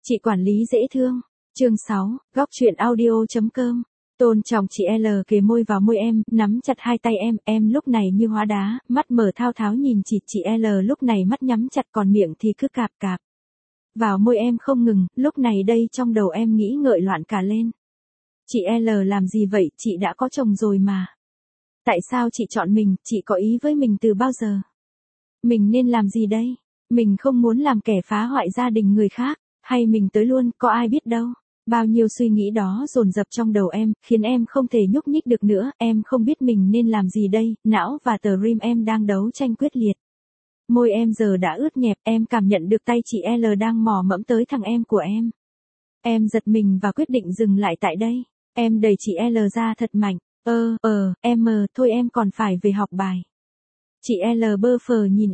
Chị quản lý dễ thương. Chương 6, góc truyện audio.com. Tôn trọng chị L kề môi vào môi em, nắm chặt hai tay em lúc này như hóa đá, mắt mở thao tháo nhìn chị L lúc này mắt nhắm chặt còn miệng thì cứ cạp cạp vào môi em không ngừng, lúc này đây trong đầu em nghĩ ngợi loạn cả lên. Chị L làm gì vậy, chị đã có chồng rồi mà. Tại sao chị chọn mình, chị có ý với mình từ bao giờ? Mình nên làm gì đây? Mình không muốn làm kẻ phá hoại gia đình người khác, hay mình tới luôn, có ai biết đâu. Bao nhiêu suy nghĩ đó dồn dập trong đầu em, khiến em không thể nhúc nhích được nữa, em không biết mình nên làm gì đây, não và tờ rim em đang đấu tranh quyết liệt. Môi em giờ đã ướt nhẹp, em cảm nhận được tay chị L đang mò mẫm tới thằng em của em. Em giật mình và quyết định dừng lại tại đây. Em đẩy chị L ra thật mạnh. Thôi em còn phải về học bài. Chị L bơ phờ nhìn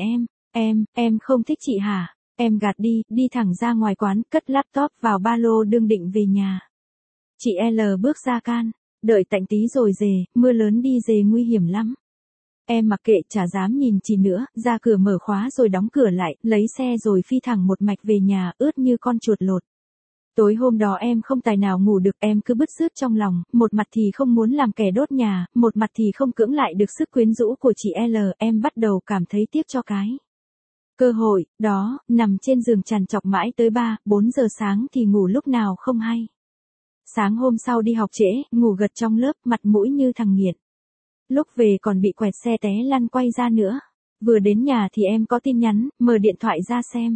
em không thích chị hả? Em gạt đi thẳng ra ngoài quán, cất laptop vào ba lô đương định về nhà. Chị L bước ra can, đợi tạnh tí rồi dề, mưa lớn đi dề nguy hiểm lắm. Em mặc kệ chả dám nhìn chị nữa, ra cửa mở khóa rồi đóng cửa lại, lấy xe rồi phi thẳng một mạch về nhà, ướt như con chuột lột. Tối hôm đó em không tài nào ngủ được, em cứ bứt rứt trong lòng, một mặt thì không muốn làm kẻ đốt nhà, một mặt thì không cưỡng lại được sức quyến rũ của chị L, em bắt đầu cảm thấy tiếc cho cái cơ hội đó, nằm trên giường trằn trọc mãi tới 3-4 giờ sáng thì ngủ lúc nào không hay. Sáng hôm sau đi học trễ, ngủ gật trong lớp, mặt mũi như thằng nghiện. Lúc về còn bị quẹt xe té lăn quay ra nữa. Vừa đến nhà thì em có tin nhắn, mở điện thoại ra xem.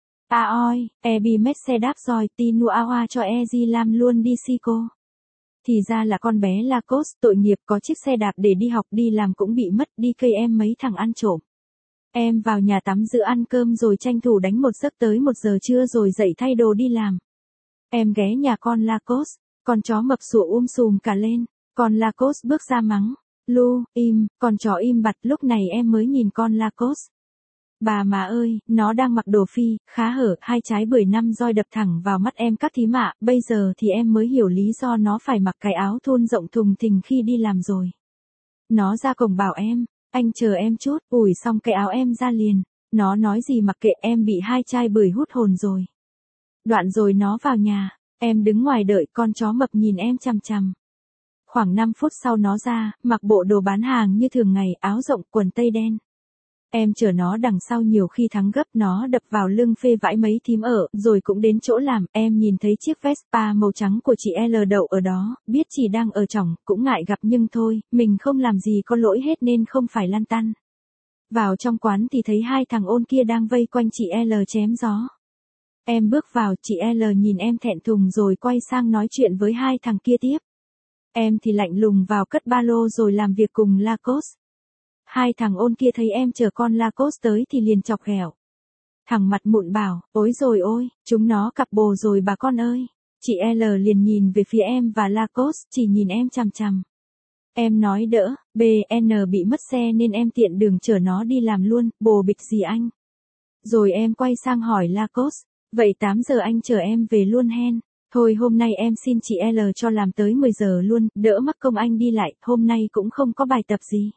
Oi, bị mất xe đáp rồi, tin nu awa cho Ezi làm luôn đi si cô. Thì ra là con bé Lacoste, tội nghiệp, có chiếc xe đạp để đi học đi làm cũng bị mất, đi cây em mấy thằng ăn trộm. Em vào nhà tắm rửa ăn cơm rồi tranh thủ đánh một giấc tới 1 giờ trưa rồi dậy thay đồ đi làm. Em ghé nhà con Lacoste, con chó mập sủa sùm cả lên, con Lacoste bước ra mắng. Lu, im, con chó im bặt, lúc này em mới nhìn con Lacoste. Bà má ơi, nó đang mặc đồ phi, khá hở, hai trái bưởi 5 roi đập thẳng vào mắt em các thím ạ, bây giờ thì em mới hiểu lý do nó phải mặc cái áo thun rộng thùng thình khi đi làm rồi. Nó ra cổng bảo em, anh chờ em chút, ủi xong cái áo em ra liền. Nó nói gì mặc kệ, em bị hai chai bưởi hút hồn rồi. Đoạn rồi nó vào nhà, em đứng ngoài đợi, con chó mập nhìn em chằm chằm. Khoảng 5 phút sau nó ra, mặc bộ đồ bán hàng như thường ngày, áo rộng, quần tây đen. Em chở nó đằng sau, nhiều khi thắng gấp, nó đập vào lưng phê vãi mấy thím ở, rồi cũng đến chỗ làm, em nhìn thấy chiếc Vespa màu trắng của chị L đậu ở đó, biết chị đang ở trỏng, cũng ngại gặp nhưng thôi, mình không làm gì có lỗi hết nên không phải lăn tăn. Vào trong quán thì thấy hai thằng ôn kia đang vây quanh chị L chém gió. Em bước vào, chị L nhìn em thẹn thùng rồi quay sang nói chuyện với hai thằng kia tiếp. Em thì lạnh lùng vào cất ba lô rồi làm việc cùng Lacoste. Hai thằng ôn kia thấy em chở con Lacoste tới thì liền chọc ghẹo. Thằng mặt mụn bảo, ôi rồi ôi, chúng nó cặp bồ rồi bà con ơi. Chị L liền nhìn về phía em và Lacoste, chỉ nhìn em chằm chằm. Em nói đỡ, BN bị mất xe nên em tiện đường chở nó đi làm luôn, bồ bịch gì anh. Rồi em quay sang hỏi Lacoste, vậy 8 giờ anh chở em về luôn hen. Thôi hôm nay em xin chị L cho làm tới 10 giờ luôn, đỡ mắc công anh đi lại, hôm nay cũng không có bài tập gì.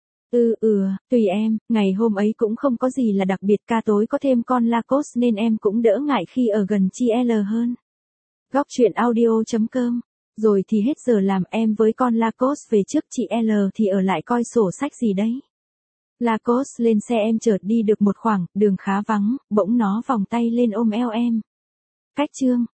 Tùy em, ngày hôm ấy cũng không có gì là đặc biệt, ca tối có thêm con Lacoste nên em cũng đỡ ngại khi ở gần chị L hơn. Góc truyện audio.com. Rồi thì hết giờ làm, em với con Lacoste về trước, chị L thì ở lại coi sổ sách gì đấy. Lacoste lên xe, em chợt đi được một khoảng, đường khá vắng, bỗng nó vòng tay lên ôm eo em. Cách chương.